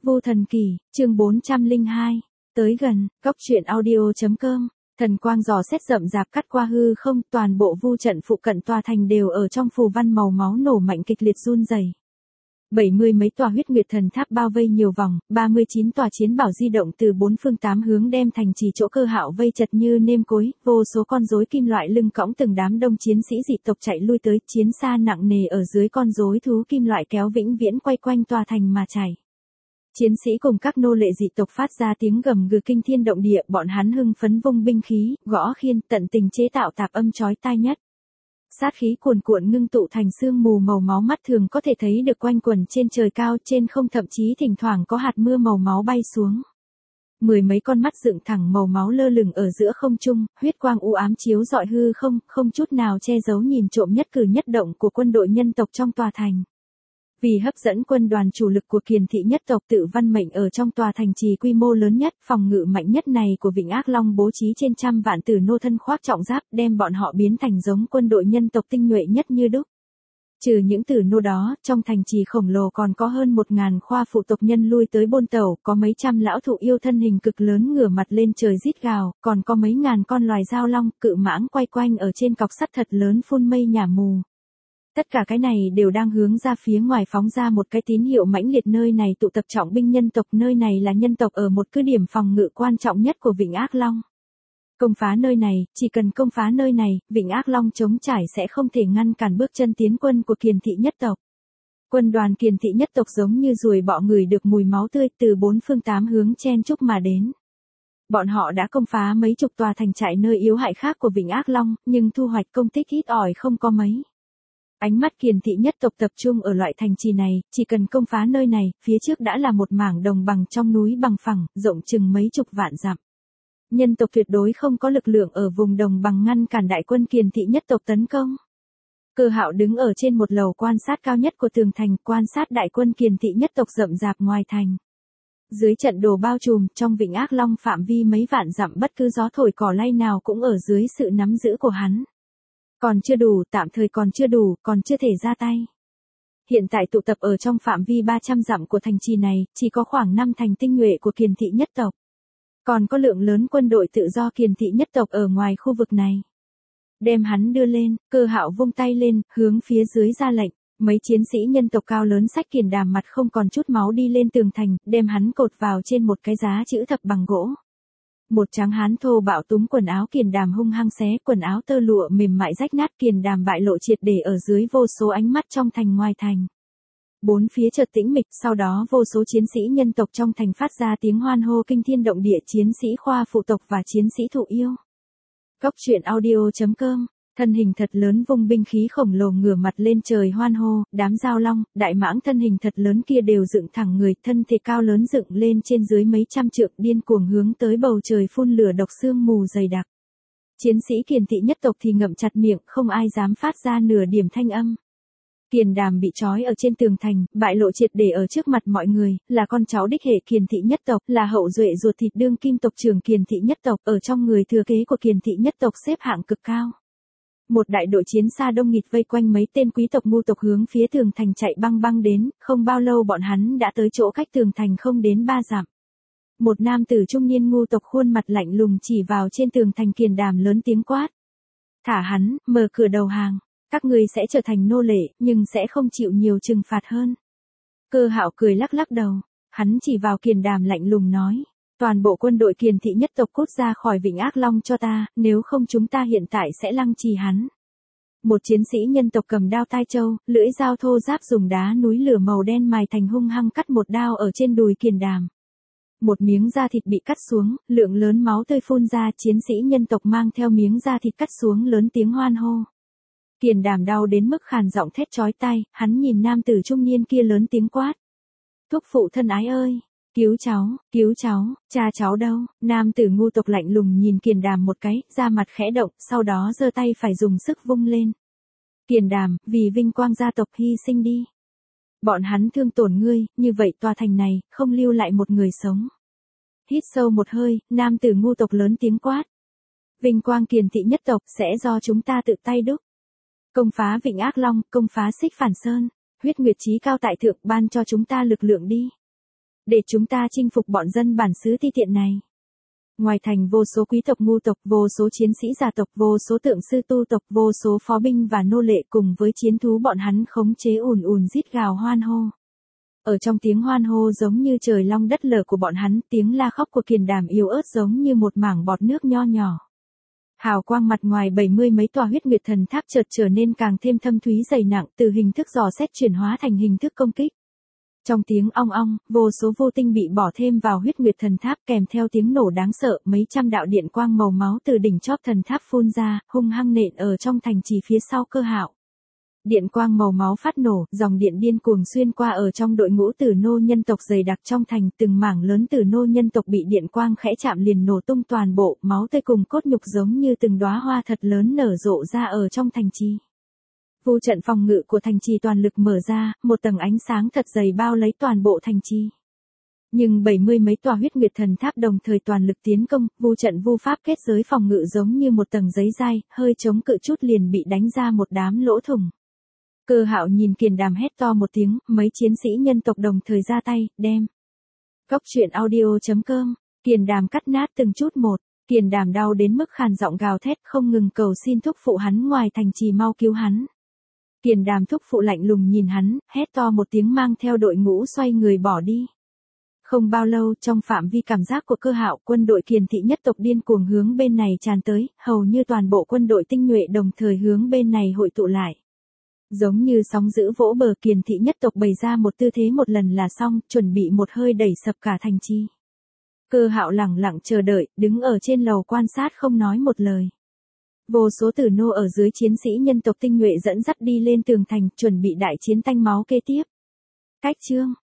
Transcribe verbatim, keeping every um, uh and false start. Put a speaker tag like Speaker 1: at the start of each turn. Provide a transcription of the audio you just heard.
Speaker 1: Vu Thần Kỳ, chương bốn trăm lẻ hai. Tới gần, góc truyện audio chấm com. Thần quang dò xét rậm rạp cắt qua hư không, toàn bộ vu trận phụ cận tòa thành đều ở trong phù văn màu máu nổ mạnh kịch liệt run rẩy. Bảy mươi mấy tòa huyết nguyệt thần tháp bao vây nhiều vòng, ba mươi chín tòa chiến bảo di động từ bốn phương tám hướng đem thành trì chỗ Cơ Hạo vây chật như nêm cối, vô số con rối kim loại lưng cõng từng đám đông chiến sĩ dị tộc chạy lui tới, chiến xa nặng nề ở dưới con rối thú kim loại kéo vĩnh viễn quay quanh tòa thành mà chạy. Chiến sĩ cùng các nô lệ dị tộc phát ra tiếng gầm gừ kinh thiên động địa, bọn hắn hưng phấn vung binh khí, gõ khiên, tận tình chế tạo tạp âm chói tai nhất. Sát khí cuồn cuộn ngưng tụ thành sương mù màu máu, mắt thường có thể thấy được quanh quẩn trên trời cao, trên không thậm chí thỉnh thoảng có hạt mưa màu máu bay xuống. Mười mấy con mắt dựng thẳng màu máu lơ lửng ở giữa không trung, huyết quang u ám chiếu rọi hư không, không chút nào che giấu nhìn trộm nhất cử nhất động của quân đội nhân tộc trong tòa thành. Vì hấp dẫn quân đoàn chủ lực của Kiền thị nhất tộc tự văn mệnh ở trong tòa thành trì quy mô lớn nhất, phòng ngự mạnh nhất này của Vịnh Ác Long bố trí trên trăm vạn tử nô thân khoác trọng giáp, đem bọn họ biến thành giống quân đội nhân tộc tinh nhuệ nhất như đúc. Trừ những tử nô đó, trong thành trì khổng lồ còn có hơn một ngàn khoa phụ tộc nhân lui tới bôn tẩu, có mấy trăm lão thụ yêu thân hình cực lớn ngửa mặt lên trời rít gào, còn có mấy ngàn con loài dao long, cự mãng quay quanh ở trên cọc sắt thật lớn phun mây nhả mù. Tất cả cái này đều đang hướng ra phía ngoài phóng ra một cái tín hiệu mãnh liệt, nơi này tụ tập trọng binh nhân tộc, nơi này là nhân tộc ở một cứ điểm phòng ngự quan trọng nhất của Vịnh Ác Long. Công phá nơi này, chỉ cần công phá nơi này, Vịnh Ác Long chống trải sẽ không thể ngăn cản bước chân tiến quân của Kiền thị nhất tộc. Quân đoàn Kiền thị nhất tộc giống như ruồi bọ ngửi được mùi máu tươi từ bốn phương tám hướng chen chúc mà đến. Bọn họ đã công phá mấy chục tòa thành trại nơi yếu hại khác của Vịnh Ác Long, nhưng thu hoạch công tích ít ỏi không có mấy. Ánh mắt Kiền thị nhất tộc tập trung ở loại thành trì này, chỉ cần công phá nơi này, phía trước đã là một mảng đồng bằng trong núi bằng phẳng, rộng chừng mấy chục vạn dặm. Nhân tộc tuyệt đối không có lực lượng ở vùng đồng bằng ngăn cản đại quân Kiền thị nhất tộc tấn công. Cơ Hạo đứng ở trên một lầu quan sát cao nhất của tường thành, quan sát đại quân Kiền thị nhất tộc rậm rạp ngoài thành. Dưới trận đồ bao trùm, trong Vịnh Ác Long phạm vi mấy vạn dặm, bất cứ gió thổi cỏ lay nào cũng ở dưới sự nắm giữ của hắn. Còn chưa đủ, tạm thời còn chưa đủ, còn chưa thể ra tay. Hiện tại tụ tập ở trong phạm vi ba trăm dặm của thành trì này, chỉ có khoảng năm thành tinh nhuệ của Kiền thị nhất tộc. Còn có lượng lớn quân đội tự do Kiền thị nhất tộc ở ngoài khu vực này. Đem hắn đưa lên, Cơ Hạo vung tay lên, hướng phía dưới ra lệnh. Mấy chiến sĩ nhân tộc cao lớn xách kiền đàm mặt không còn chút máu đi lên tường thành, đem hắn cột vào trên một cái giá chữ thập bằng gỗ. Một tráng hán thô bạo túm quần áo kiền đàm hung hăng xé, quần áo tơ lụa mềm mại rách nát, kiền đàm bại lộ triệt để ở dưới vô số ánh mắt trong thành ngoài thành. Bốn phía chợt tĩnh mịch, sau đó vô số chiến sĩ nhân tộc trong thành phát ra tiếng hoan hô kinh thiên động địa, chiến sĩ khoa phụ tộc và chiến sĩ thụ yêu. Góc truyện audio chấm com. Thân hình thật lớn vung binh khí khổng lồ ngửa mặt lên trời hoan hô, đám dao long, đại mãng thân hình thật lớn kia đều dựng thẳng người, thân thể cao lớn dựng lên trên dưới mấy trăm trượng, điên cuồng hướng tới bầu trời phun lửa độc sương mù dày đặc. Chiến sĩ Kiền thị nhất tộc thì ngậm chặt miệng, không ai dám phát ra nửa điểm thanh âm. Kiền đàm bị trói ở trên tường thành, bại lộ triệt để ở trước mặt mọi người, là con cháu đích hệ Kiền thị nhất tộc, là hậu duệ ruột thịt đương kim tộc trưởng Kiền thị nhất tộc, ở trong người thừa kế của Kiền thị nhất tộc xếp hạng cực cao. Một đại đội chiến xa đông nghịt vây quanh mấy tên quý tộc ngu tộc hướng phía tường thành chạy băng băng đến, không bao lâu bọn hắn đã tới chỗ cách tường thành không đến ba dặm. Một nam tử trung niên ngu tộc khuôn mặt lạnh lùng chỉ vào trên tường thành kiền đàm lớn tiếng quát. Thả hắn, mở cửa đầu hàng, các ngươi sẽ trở thành nô lệ, nhưng sẽ không chịu nhiều trừng phạt hơn. Cơ Hạo cười lắc lắc đầu, hắn chỉ vào kiền đàm lạnh lùng nói. Toàn bộ quân đội Kiền thị nhất tộc cút ra khỏi Vịnh Ác Long cho ta, nếu không chúng ta hiện tại sẽ lăng trì hắn. Một chiến sĩ nhân tộc cầm đao tai châu, lưỡi dao thô ráp dùng đá núi lửa màu đen mài thành hung hăng cắt một đao ở trên đùi kiền đàm. Một miếng da thịt bị cắt xuống, lượng lớn máu tươi phun ra, chiến sĩ nhân tộc mang theo miếng da thịt cắt xuống lớn tiếng hoan hô. Kiền đàm đau đến mức khàn giọng thét chói tai, hắn nhìn nam tử trung niên kia lớn tiếng quát. Thúc phụ thân ái ơi! Cứu cháu, cứu cháu, cha cháu đâu? Nam tử ngu tộc lạnh lùng nhìn kiền đàm một cái, da mặt khẽ động, sau đó giơ tay phải dùng sức vung lên. Kiền đàm, vì vinh quang gia tộc hy sinh đi. Bọn hắn thương tổn ngươi, như vậy tòa thành này, không lưu lại một người sống. Hít sâu một hơi, nam tử ngu tộc lớn tiếng quát. Vinh quang Kiền thị nhất tộc sẽ do chúng ta tự tay đúc. Công phá Vịnh Ác Long, công phá Xích Phản Sơn, huyết nguyệt chí cao tại thượng ban cho chúng ta lực lượng đi. để chúng ta chinh phục bọn dân bản xứ ti tiện này. Ngoài thành vô số quý tộc ngu tộc, vô số chiến sĩ gia tộc, vô số tượng sư tu tộc, vô số phó binh và nô lệ cùng với chiến thú bọn hắn khống chế ùn ùn rít gào hoan hô. Ở trong tiếng hoan hô giống như trời long đất lở của bọn hắn, tiếng la khóc của Kiền Đàm yếu ớt giống như một mảng bọt nước nho nhỏ. Hào quang mặt ngoài bảy mươi mấy tòa huyết nguyệt thần tháp chợt trở nên càng thêm thâm thúy dày nặng, từ hình thức dò xét chuyển hóa thành hình thức công kích. Trong tiếng ong ong, vô số vô tinh bị bỏ thêm vào huyết nguyệt thần tháp, kèm theo tiếng nổ đáng sợ, mấy trăm đạo điện quang màu máu từ đỉnh chóp thần tháp phun ra, hung hăng nện ở trong thành trì phía sau Cơ Hạo. Điện quang màu máu phát nổ, dòng điện điên cuồng xuyên qua ở trong đội ngũ tử nô nhân tộc dày đặc trong thành, từng mảng lớn tử nô nhân tộc bị điện quang khẽ chạm liền nổ tung toàn bộ, máu tươi cùng cốt nhục giống như từng đóa hoa thật lớn nở rộ ra ở trong thành trì. Vu trận phòng ngự của thành trì toàn lực mở ra, một tầng ánh sáng thật dày bao lấy toàn bộ thành trì. Nhưng bảy mươi mấy tòa huyết nguyệt thần tháp đồng thời toàn lực tiến công, vu trận vu pháp kết giới phòng ngự giống như một tầng giấy dai, hơi chống cự chút liền bị đánh ra một đám lỗ thủng. Cơ Hạo nhìn Kiền Đàm hét to một tiếng, mấy chiến sĩ nhân tộc đồng thời ra tay, đem. Cốc truyện audio chấm com, Kiền Đàm cắt nát từng chút một, Kiền Đàm đau đến mức khàn giọng gào thét không ngừng cầu xin thúc phụ hắn ngoài thành trì mau cứu hắn. Kiền Đàm thúc phụ lạnh lùng nhìn hắn, hét to một tiếng mang theo đội ngũ xoay người bỏ đi. Không bao lâu, trong phạm vi cảm giác của Cơ Hạo, quân đội Kiền thị nhất tộc điên cuồng hướng bên này tràn tới, hầu như toàn bộ quân đội tinh nhuệ đồng thời hướng bên này hội tụ lại. Giống như sóng dữ vỗ bờ, Kiền thị nhất tộc bày ra một tư thế một lần là xong, chuẩn bị một hơi đẩy sập cả thành trì. Cơ Hạo lẳng lặng chờ đợi, đứng ở trên lầu quan sát không nói một lời. Vô số tử nô ở dưới chiến sĩ nhân tộc tinh nhuệ dẫn dắt đi lên tường thành, chuẩn bị đại chiến tanh máu kế tiếp. Cách chương